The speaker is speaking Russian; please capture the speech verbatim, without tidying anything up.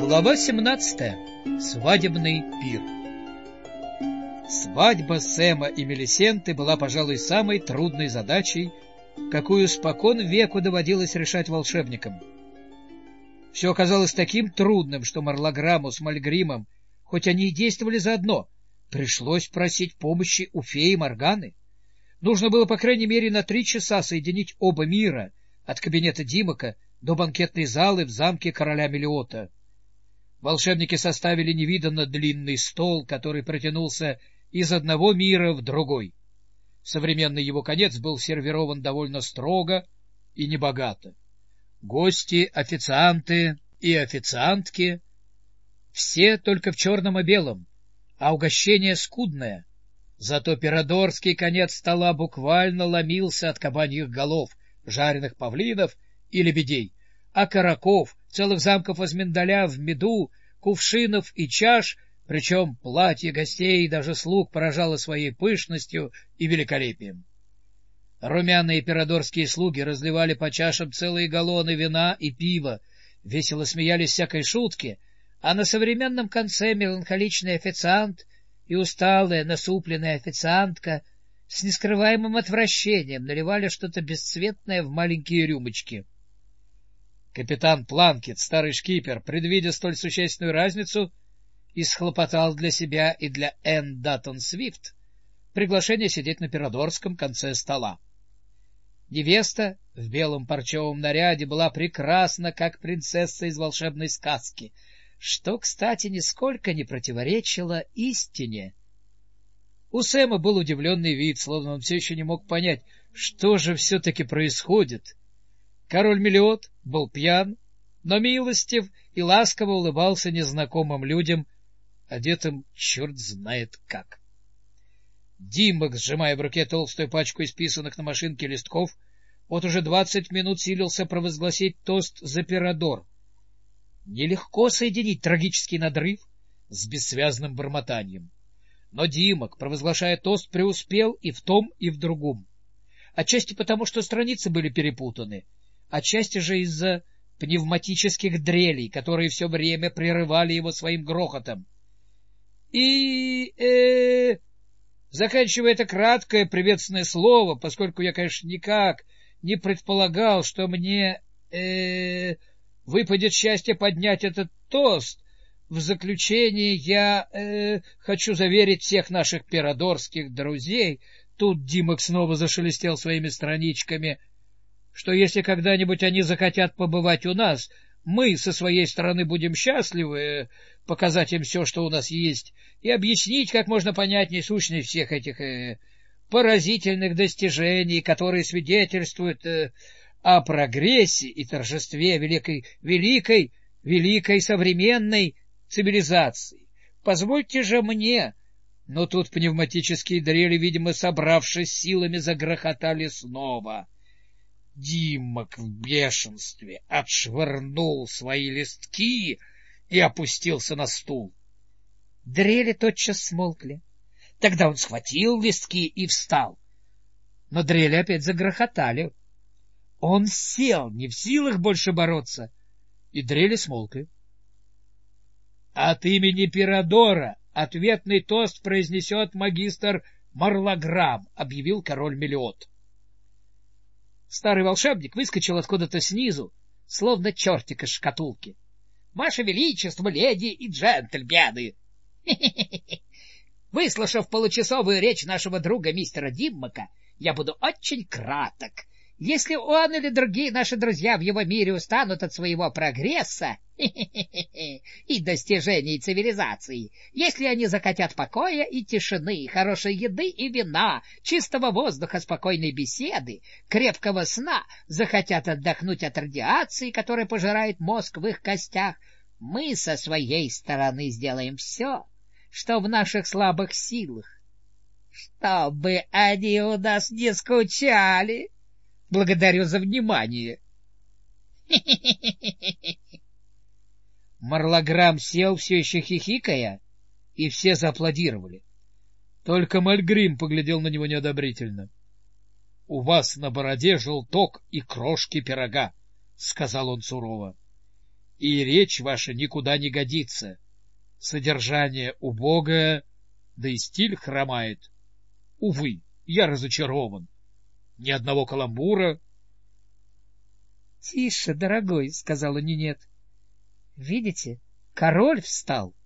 Глава семнадцатая. Свадебный пир. Свадьба Сэма и Мелисенты была, пожалуй, самой трудной задачей, какую спокон веку доводилось решать волшебникам. Все оказалось таким трудным, что Марлаграму с Мальгримом, хоть они и действовали заодно, пришлось просить помощи у феи Морганы. Нужно было, по крайней мере, на три часа соединить оба мира, от кабинета Димока до банкетной залы в замке короля Мелиота. Волшебники составили невиданно длинный стол, который протянулся из одного мира в другой. Современный его конец был сервирован довольно строго и небогато. Гости, официанты и официантки — все только в черном и белом, а угощение скудное. Зато пирадорский конец стола буквально ломился от кабаньих голов, жареных павлинов и лебедей, а караков, целых замков из миндаля в меду, кувшинов и чаш, причем платье гостей и даже слуг поражало своей пышностью и великолепием. Румяные пирадорские слуги разливали по чашам целые галлоны вина и пива, весело смеялись всякой шутке, а на современном конце меланхоличный официант и усталая насупленная официантка с нескрываемым отвращением наливали что-то бесцветное в маленькие рюмочки. Капитан Планкет, старый шкипер, предвидя столь существенную разницу, исхлопотал для себя и для Энн Даттон Свифт приглашение сидеть на пирадорском конце стола. Невеста в белом парчевом наряде была прекрасна, как принцесса из волшебной сказки, что, кстати, нисколько не противоречило истине. У Сэма был удивленный вид, словно он все еще не мог понять, что же все-таки происходит. Король Мелиот был пьян, но милостив и ласково улыбался незнакомым людям, одетым черт знает как. Димок, сжимая в руке толстую пачку исписанных на машинке листков, вот уже двадцать минут силился провозгласить тост за Пирадор. Нелегко соединить трагический надрыв с бессвязным бормотанием. Но Димок, провозглашая тост, преуспел и в том, и в другом. Отчасти потому, что страницы были перепутаны, отчасти же из-за пневматических дрелей, которые все время прерывали его своим грохотом. И... э заканчивая это краткое приветственное слово, поскольку я, конечно, никак не предполагал, что мне э выпадет счастье поднять этот тост, в заключение я э хочу заверить всех наших пирадорских друзей, тут Димок снова зашелестел своими страничками, что если когда-нибудь они захотят побывать у нас, мы со своей стороны будем счастливы показать им все, что у нас есть, и объяснить как можно понятнее сущность всех этих э, поразительных достижений, которые свидетельствуют э, о прогрессе и торжестве великой, великой, великой современной цивилизации. Позвольте же мне... Но тут пневматические дрели, видимо, собравшись силами, загрохотали снова. Димок в бешенстве отшвырнул свои листки и опустился на стул. Дрели тотчас смолкли. Тогда он схватил листки и встал. Но дрели опять загрохотали. Он сел, не в силах больше бороться, и дрели смолкли. — От имени Пирадора ответный тост произнесет магистр Марлаграм, — объявил король Мелиот. Старый волшебник выскочил откуда-то снизу, словно чертик из шкатулки. — Ваше Величество, леди и джентльмены! Выслушав получасовую речь нашего друга мистера Диммока, я буду очень краток. Если он или другие наши друзья в его мире устанут от своего прогресса и достижений цивилизации, если они захотят покоя и тишины, хорошей еды и вина, чистого воздуха, спокойной беседы, крепкого сна, захотят отдохнуть от радиации, которая пожирает мозг в их костях, мы со своей стороны сделаем все, что в наших слабых силах, чтобы они у нас не скучали. Благодарю за внимание. Марлаграм сел, все еще хихикая, и все зааплодировали. Только Мальгрим поглядел на него неодобрительно. — У вас на бороде желток и крошки пирога, — сказал он сурово. и речь ваша никуда не годится. Содержание убогое, да и стиль хромает. Увы, я разочарован. Ни одного каламбура. — Тише, дорогой, — сказала Нинет. — Видите, король встал.